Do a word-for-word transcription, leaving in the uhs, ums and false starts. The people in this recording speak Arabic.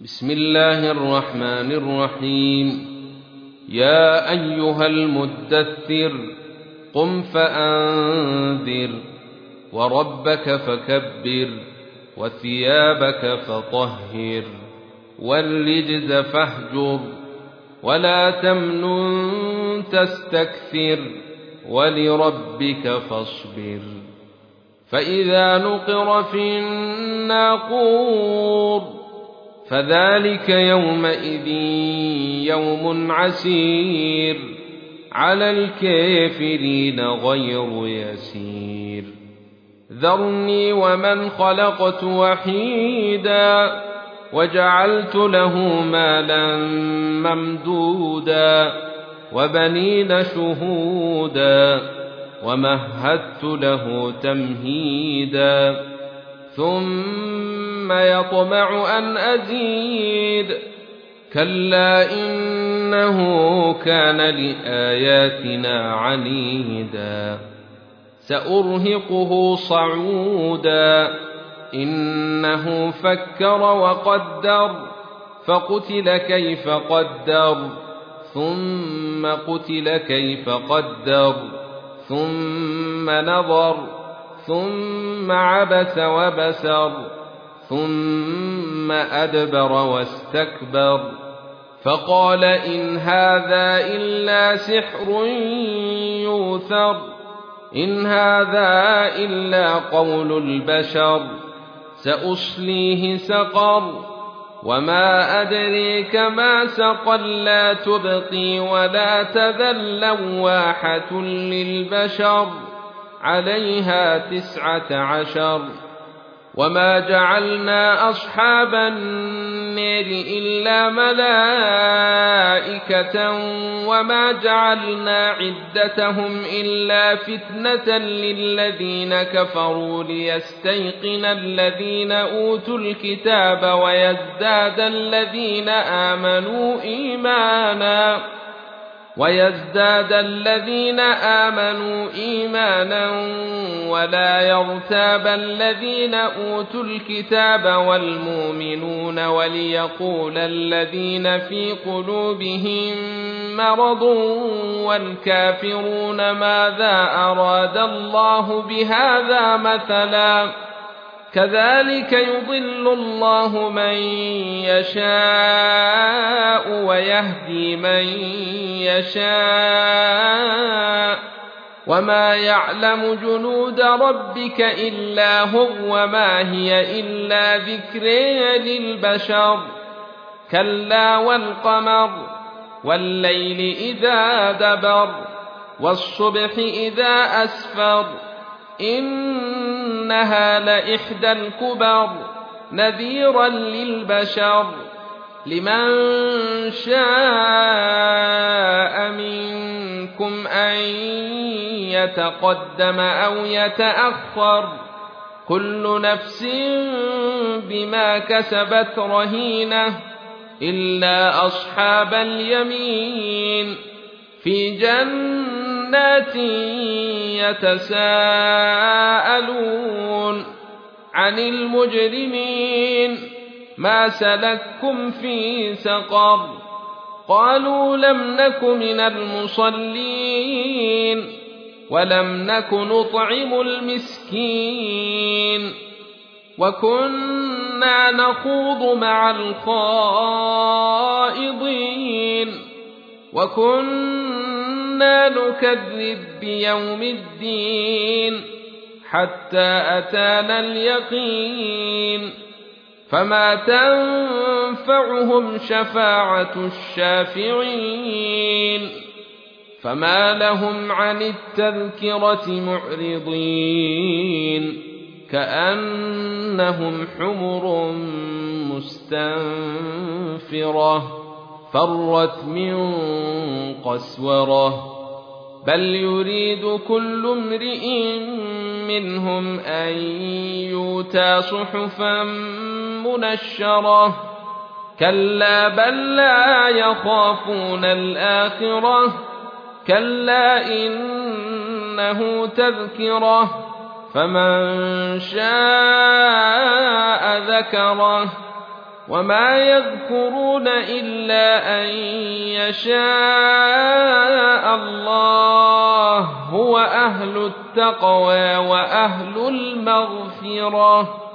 بسم الله الرحمن الرحيم. يا أيها المدثر قم فأنذر وربك فكبر وثيابك فطهر والرجز فاهجر ولا تمنن تستكثر ولربك فاصبر. فإذا نقر في الناقور فذلك يومئذ يوم عسير على الكافرين غير يسير. ذرني ومن خلقت وحيدا وجعلت له مالا ممدودا وبنين شهودا ومهدت له تمهيدا ثم يطمع أن أزيد كلا إنه كان لآياتنا عنيدا سأرهقه صعودا إنه فكر وقدر فقتل كيف قدر ثم قتل كيف قدر ثم نظر ثم عبس وبسر ثم أدبر واستكبر فقال إن هذا إلا سحر يؤثر إن هذا إلا قول البشر سأصليه سقر وما أدريك ما سقر لا تبقي ولا تذر لواحة للبشر عليها تسعة عشر. وما جعلنا أصحاب النار إلا ملائكة وما جعلنا عدتهم إلا فتنة للذين كفروا ليستيقن الذين أوتوا الكتاب ويزداد الذين آمنوا إيمانا ويزداد الذين آمنوا إيمانا ولا يرتاب الذين أوتوا الكتاب والمؤمنون وليقول الذين في قلوبهم مرض والكافرون ماذا أراد الله بهذا مثلا كذلك يضل الله من يشاء ويهدي من يشاء وما يعلم جنود ربك إلا هو وما هي إلا ذكر للبشر. كلا والقمر والليل إذا دبر والصبح إذا أسفر إنها لإحدى الكبر نذيرا للبشر لمن شاء منكم أن يتقدم أو يتأخر كل نفس بما كسبت رهينة إلا أصحاب اليمين في جنات يتساءلون عن المجرمين ما سلككم في سقر قالوا لم نك من المصلين ولم نك نطعم المسكين وكنا نخوض مع الخائضين وكنا نكذب بيوم الدين حتى أتانا اليقين فما تنفعهم شفاعة الشافعين فما لهم عن التذكرة معرضين كأنهم حمر مستنفرة فرت من قسورة بل يريد كل امرئ منهم أن يؤتى صحفا منشرة كلا بل لا يخافون الآخرة كلا إنه تذكرة فمن شاء ذكره وما يذكرون إلا أن يشاء الله هو أهل التقوى وأهل المغفرة